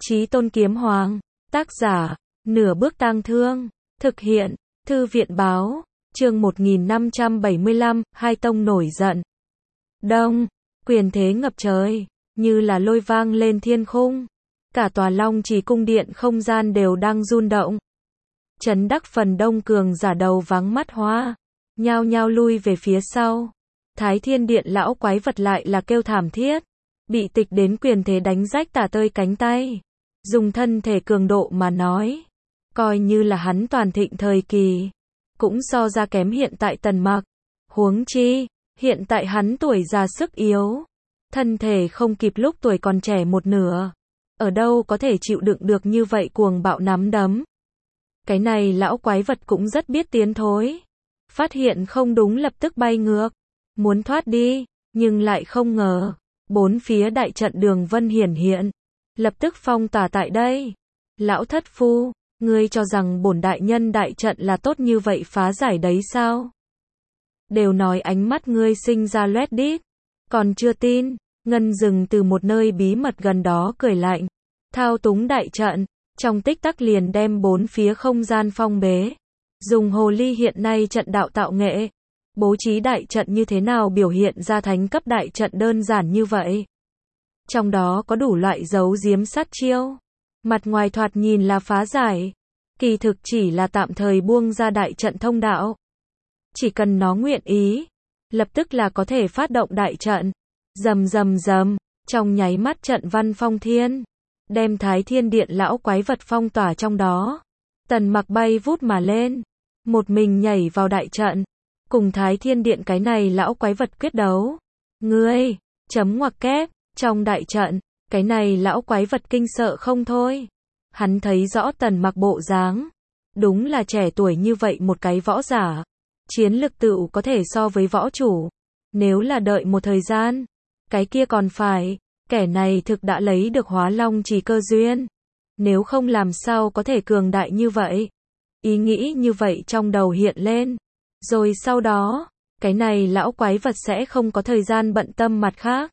Chí Tôn Kiếm Hoàng, tác giả, Nửa Bước Tang Thương, thực hiện, Thư viện báo, chương 1575, hai tông nổi giận. Đông, quyền thế ngập trời, như là lôi vang lên thiên khung. Cả tòa Long Trì cung điện không gian đều đang rung động. Trấn Đắc phần đông cường giả đầu váng mắt hoa, nhao nhao lui về phía sau. Thái Thiên Điện lão quái vật lại là kêu thảm thiết, bị tịch đến quyền thế đánh rách tả tơi cánh tay. Dùng thân thể cường độ mà nói, coi như là hắn toàn thịnh thời kỳ, cũng so ra kém hiện tại Tần Mặc. Huống chi, hiện tại hắn tuổi già sức yếu, thân thể không kịp lúc tuổi còn trẻ một nửa, ở đâu có thể chịu đựng được như vậy cuồng bạo nắm đấm. Cái này lão quái vật cũng rất biết tiến thối, phát hiện không đúng lập tức bay ngược, muốn thoát đi, nhưng lại không ngờ, bốn phía đại trận đường vân hiển hiện, lập tức phong tỏa tại đây. Lão thất phu, ngươi cho rằng bổn đại nhân đại trận là tốt như vậy phá giải đấy sao? Đều nói ánh mắt ngươi sinh ra loét đít, còn chưa tin. Ngân Dừng từ một nơi bí mật gần đó cười lạnh, thao túng đại trận, trong tích tắc liền đem bốn phía không gian phong bế. Dùng hồ ly hiện nay trận đạo tạo nghệ, bố trí đại trận như thế nào biểu hiện ra thánh cấp đại trận đơn giản như vậy. Trong đó có đủ loại giấu giếm sát chiêu, mặt ngoài thoạt nhìn là phá giải, kỳ thực chỉ là tạm thời buông ra đại trận thông đạo. Chỉ cần nó nguyện ý, lập tức là có thể phát động đại trận. Rầm rầm rầm, trong nháy mắt trận văn phong thiên, đem Thái Thiên Điện lão quái vật phong tỏa trong đó. Tần Mặc bay vút mà lên, một mình nhảy vào đại trận, cùng Thái Thiên Điện cái này lão quái vật quyết đấu. Ngươi, chấm ngoặc kép, trong đại trận, cái này lão quái vật kinh sợ không thôi. Hắn thấy rõ Tần Mặc bộ dáng, đúng là trẻ tuổi như vậy một cái võ giả, chiến lực tựu có thể so với võ chủ. Nếu là đợi một thời gian, cái kia còn phải, kẻ này thực đã lấy được Hóa Long Trì cơ duyên. Nếu không làm sao có thể cường đại như vậy. Ý nghĩ như vậy trong đầu hiện lên. Rồi sau đó, cái này lão quái vật sẽ không có thời gian bận tâm mặt khác.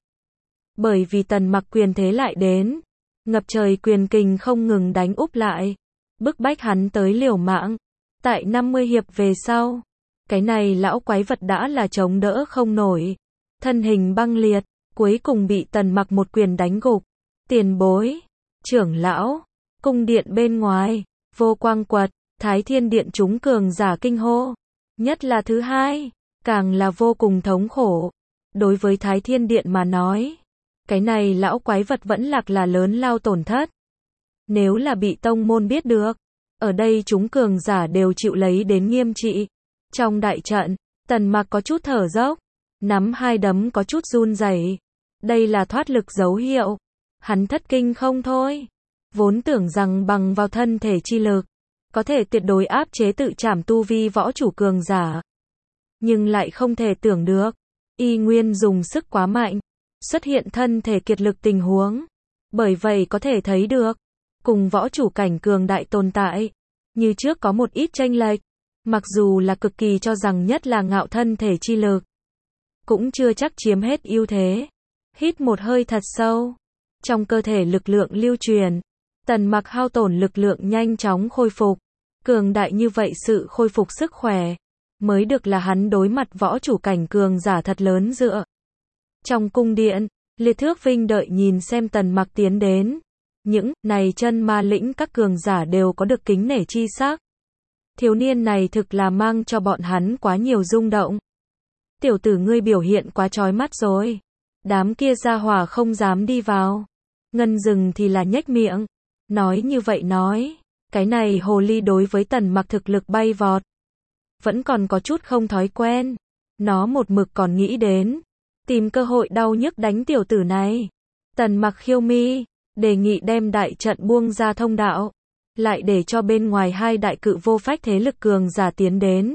Bởi vì Tần Mặc quyền thế lại đến, ngập trời quyền kình không ngừng đánh úp lại, bức bách hắn tới liều mạng. Tại 50 hiệp về sau, cái này lão quái vật đã là chống đỡ không nổi, thân hình băng liệt, cuối cùng bị Tần Mặc một quyền đánh gục. Tiền bối, trưởng lão, cung điện bên ngoài, vô quang quật, Thái Thiên Điện chúng cường giả kinh hô. Nhất là thứ hai, càng là vô cùng thống khổ. Đối với Thái Thiên Điện mà nói, cái này lão quái vật vẫn lạc là lớn lao tổn thất. Nếu là bị tông môn biết được, ở đây chúng cường giả đều chịu lấy đến nghiêm trị. Trong đại trận, Tần Mặc có chút thở dốc, nắm hai đấm có chút run rẩy. Đây là thoát lực dấu hiệu. Hắn thất kinh không thôi. Vốn tưởng rằng bằng vào thân thể chi lực, có thể tuyệt đối áp chế tự trảm tu vi võ chủ cường giả. Nhưng lại không thể tưởng được, y nguyên dùng sức quá mạnh, xuất hiện thân thể kiệt lực tình huống. Bởi vậy có thể thấy được, cùng võ chủ cảnh cường đại tồn tại, như trước có một ít chênh lệch. Mặc dù là cực kỳ cho rằng nhất là ngạo thân thể chi lực, cũng chưa chắc chiếm hết ưu thế. Hít một hơi thật sâu, trong cơ thể lực lượng lưu truyền, Tần Mặc hao tổn lực lượng nhanh chóng khôi phục. Cường đại như vậy sự khôi phục sức khỏe, mới được là hắn đối mặt võ chủ cảnh cường giả thật lớn dựa. Trong cung điện, Liệt Thước Vinh đợi nhìn xem Tần Mặc tiến đến. Những này chân ma lĩnh các cường giả đều có được kính nể chi sắc. Thiếu niên này thực là mang cho bọn hắn quá nhiều rung động. Tiểu tử ngươi biểu hiện quá chói mắt rồi. Đám kia gia hỏa không dám đi vào. Ngân Dừng thì là nhếch miệng. Nói như vậy nói, cái này hồ ly đối với Tần Mặc thực lực bay vọt, vẫn còn có chút không thói quen. Nó một mực còn nghĩ đến, tìm cơ hội đau nhức đánh tiểu tử này. Tần Mặc khiêu mi, đề nghị đem đại trận buông ra thông đạo, lại để cho bên ngoài hai đại cự vô phách thế lực cường giả tiến đến.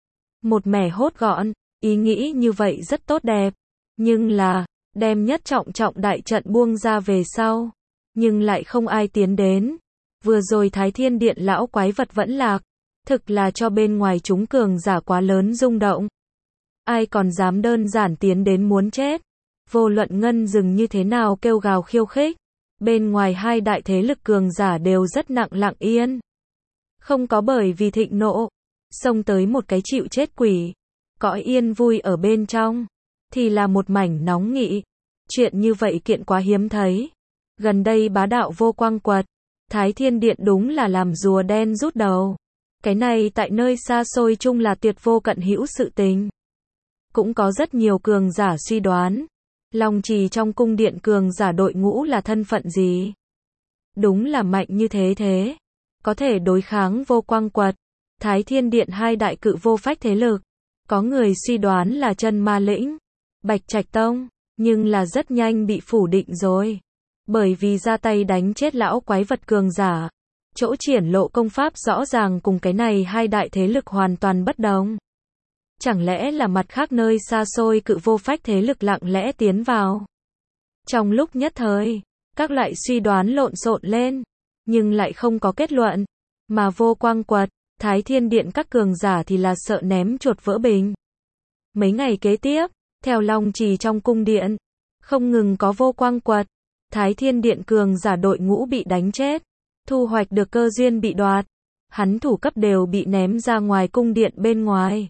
Một mẻ hốt gọn, ý nghĩ như vậy rất tốt đẹp. Nhưng là, đem nhất trọng đại trận buông ra về sau, nhưng lại không ai tiến đến. Vừa rồi Thái Thiên Điện lão quái vật vẫn lạc, thực là cho bên ngoài chúng cường giả quá lớn rung động. Ai còn dám đơn giản tiến đến muốn chết. Vô luận Ngân Dừng như thế nào kêu gào khiêu khích, Bên ngoài hai đại thế lực cường giả đều rất lặng yên. Không có bởi vì thịnh nộ, xông tới một cái chịu chết quỷ. Cõi yên vui ở bên trong, thì là một mảnh nóng nghị. Chuyện như vậy kiện quá hiếm thấy. Gần đây bá đạo vô quang quật, Thái Thiên Điện đúng là làm rùa đen rút đầu. Cái này tại nơi xa xôi chung là tuyệt vô cận hữu sự tình. Cũng có rất nhiều cường giả suy đoán. Long Trì trong cung điện cường giả đội ngũ là thân phận gì? Đúng là mạnh như thế. Có thể đối kháng vô quang quật, Thái Thiên Điện hai đại cự vô phách thế lực. Có người suy đoán là chân ma lĩnh, Bạch Trạch Tông, nhưng là rất nhanh bị phủ định rồi. Bởi vì ra tay đánh chết lão quái vật cường giả. Chỗ triển lộ công pháp rõ ràng cùng cái này hai đại thế lực hoàn toàn bất đồng. Chẳng lẽ là mặt khác nơi xa xôi cự vô phách thế lực lặng lẽ tiến vào? Trong lúc nhất thời, các loại suy đoán lộn xộn lên, nhưng lại không có kết luận. Mà vô quang quật, Thái Thiên Điện các cường giả thì là sợ ném chuột vỡ bình. Mấy ngày kế tiếp, theo Long Trì trong cung điện, không ngừng có vô quang quật, Thái Thiên Điện cường giả đội ngũ bị đánh chết, thu hoạch được cơ duyên bị đoạt, hắn thủ cấp đều bị ném ra ngoài cung điện bên ngoài.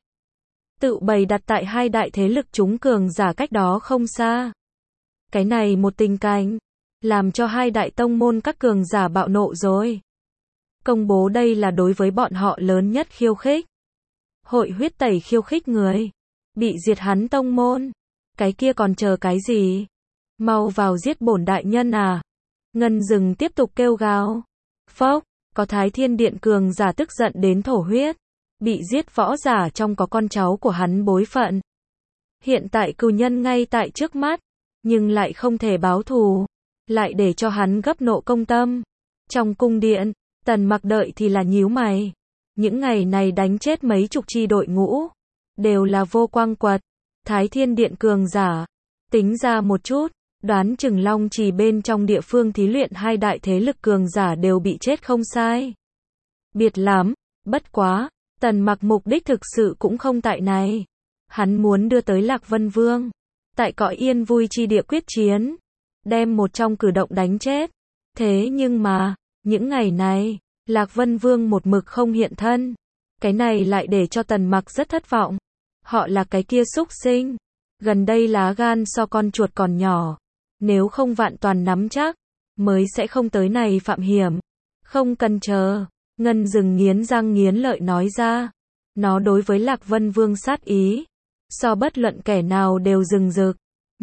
Tự bày đặt tại hai đại thế lực chúng cường giả cách đó không xa. Cái này một tình cảnh, làm cho hai đại tông môn các cường giả bạo nộ rồi. Công bố đây là đối với bọn họ lớn nhất khiêu khích. Hội huyết tẩy khiêu khích người, bị diệt hắn tông môn. Cái kia còn chờ cái gì? Mau vào giết bổn đại nhân à? Ngân Dừng tiếp tục kêu gào. Phốc, có Thái Thiên Điện cường giả tức giận đến thổ huyết. Bị giết võ giả trong có con cháu của hắn bối phận. Hiện tại cừu nhân ngay tại trước mắt, nhưng lại không thể báo thù, lại để cho hắn gấp nộ công tâm. Trong cung điện, Tần Mặc đợi thì là nhíu mày. Những ngày này đánh chết mấy chục chi đội ngũ, đều là vô quang quật, Thái Thiên Điện cường giả. Tính ra một chút, đoán chừng Long Trì bên trong địa phương thí luyện hai đại thế lực cường giả đều bị chết không sai. Biệt lắm, bất quá, Tần Mặc mục đích thực sự cũng không tại này. Hắn muốn đưa tới Lạc Vân Vương, tại cõi yên vui chi địa quyết chiến, đem một trong cử động đánh chết. Thế nhưng mà, những ngày này, Lạc Vân Vương một mực không hiện thân. Cái này lại để cho Tần Mặc rất thất vọng. Họ là cái kia xúc sinh, gần đây lá gan so con chuột còn nhỏ. Nếu không vạn toàn nắm chắc, mới sẽ không tới này phạm hiểm. Không cần chờ. Ngân Dừng nghiến răng nghiến lợi nói ra. Nó đối với Lạc Vân Vương sát ý, so bất luận kẻ nào đều rừng rực.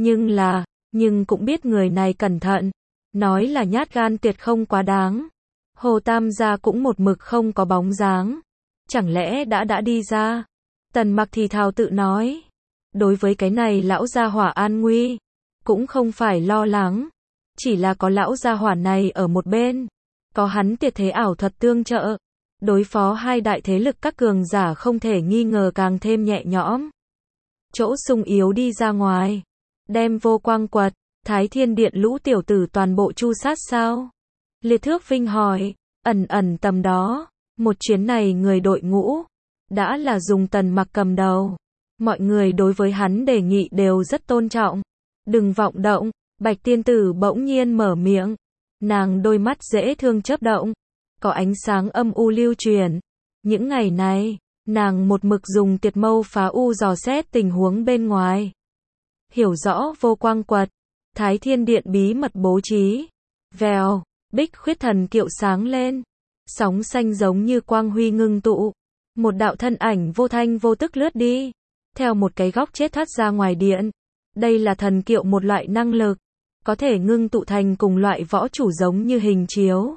Nhưng cũng biết người này cẩn thận. Nói là nhát gan tuyệt không quá đáng. Hồ Tam gia cũng một mực không có bóng dáng. Chẳng lẽ đã đi ra? Tần Mặc thì thào tự nói. Đối với cái này lão gia hỏa an nguy, cũng không phải lo lắng. Chỉ là có lão gia hỏa này ở một bên. Có hắn tuyệt thế ảo thuật tương trợ. Đối phó hai đại thế lực các cường giả không thể nghi ngờ càng thêm nhẹ nhõm. Chỗ sung yếu đi ra ngoài. Đem vô quang quật, Thái Thiên Điện lũ tiểu tử toàn bộ chu sát sao? Liệt Thước Vinh hỏi. Ẩn tầm đó. Một chuyến này người đội ngũ đã là dùng Tần Mặc cầm đầu. Mọi người đối với hắn đề nghị đều rất tôn trọng. Đừng vọng động. Bạch tiên tử bỗng nhiên mở miệng. Nàng đôi mắt dễ thương chớp động, có ánh sáng âm u lưu truyền. Những ngày này, nàng một mực dùng tiệt mâu phá u dò xét tình huống bên ngoài. Hiểu rõ vô quang quật, Thái Thiên Điện bí mật bố trí. Vèo, Bích Khuyết Thần kiệu sáng lên. Sóng xanh giống như quang huy ngưng tụ. Một đạo thân ảnh vô thanh vô tức lướt đi. Theo một cái góc chết thoát ra ngoài điện. Đây là thần kiệu một loại năng lực. Có thể ngưng tụ thành cùng loại võ chủ giống như hình chiếu.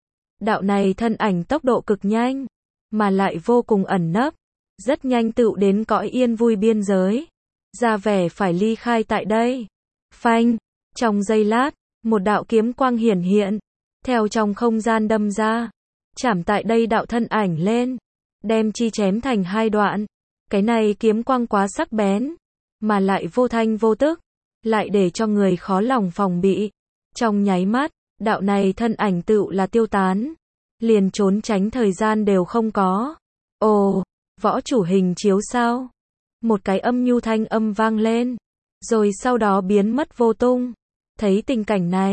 Đạo này thân ảnh tốc độ cực nhanh, mà lại vô cùng ẩn nấp. Rất nhanh tựu đến cõi yên vui biên giới. Ra vẻ phải ly khai tại đây. Phanh, trong giây lát, một đạo kiếm quang hiển hiện. Theo trong không gian đâm ra. Chảm tại đây đạo thân ảnh lên. Đem chi chém thành hai đoạn. Cái này kiếm quang quá sắc bén. Mà lại vô thanh vô tức. Lại để cho người khó lòng phòng bị. Trong nháy mắt, đạo này thân ảnh tựu là tiêu tán. Liền trốn tránh thời gian đều không có. Ồ, võ chủ hình chiếu sao? Một cái âm nhu thanh âm vang lên. Rồi sau đó biến mất vô tung. Thấy tình cảnh này,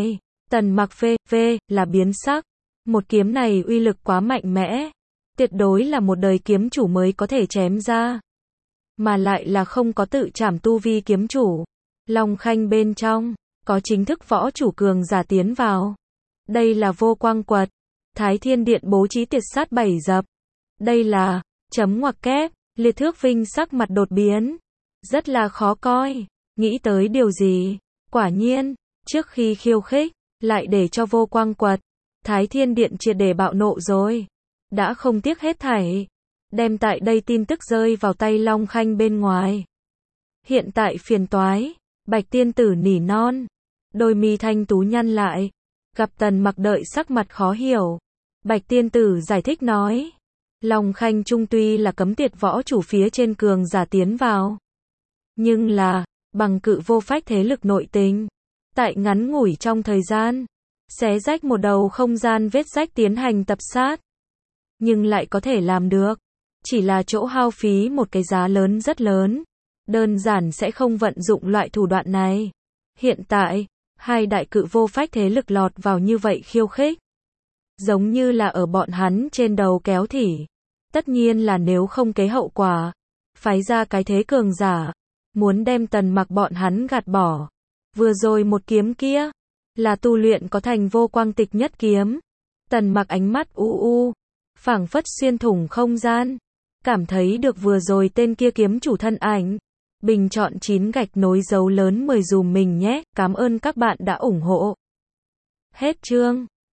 Tần Mặc là biến sắc. Một kiếm này uy lực quá mạnh mẽ. Tuyệt đối là một đời kiếm chủ mới có thể chém ra. Mà lại là không có tự trảm tu vi kiếm chủ. Long Khanh bên trong, có chính thức võ chủ cường giả tiến vào. Đây là vô quang quật. Thái Thiên Điện bố trí tiệt sát 7 dập. Đây là, chấm ngoặc kép, Liệt Thước Vinh sắc mặt đột biến. Rất là khó coi. Nghĩ tới điều gì? Quả nhiên, trước khi khiêu khích, lại để cho vô quang quật. Thái Thiên Điện triệt để bạo nộ rồi. Đã không tiếc hết thảy. Đem tại đây tin tức rơi vào tay Long Khanh bên ngoài. Hiện tại phiền toái. Bạch tiên tử nỉ non. Đôi mi thanh tú nhăn lại. Gặp Tần Mặc đợi sắc mặt khó hiểu. Bạch tiên tử giải thích nói. Long Khanh trung tuy là cấm tiệt võ chủ phía trên cường giả tiến vào. Nhưng là, bằng cự vô phách thế lực nội tình. Tại ngắn ngủi trong thời gian, xé rách một đầu không gian vết rách tiến hành tập sát. Nhưng lại có thể làm được. Chỉ là chỗ hao phí một cái giá lớn rất lớn. Đơn giản sẽ không vận dụng loại thủ đoạn này. Hiện tại, hai đại cự vô phách thế lực lọt vào như vậy khiêu khích. Giống như là ở bọn hắn trên đầu kéo thỉ. Tất nhiên là nếu không kế hậu quả. Phái ra cái thế cường giả. Muốn đem Tần Mặc bọn hắn gạt bỏ. Vừa rồi một kiếm kia. Là tu luyện có thành vô quang tịch nhất kiếm. Tần Mặc ánh mắt u phảng phất xuyên thủng không gian. Cảm thấy được vừa rồi tên kia kiếm chủ thân ảnh. Bình chọn 9 gạch nối dấu lớn 10 dùm mình nhé. Cảm ơn các bạn đã ủng hộ. Hết chương.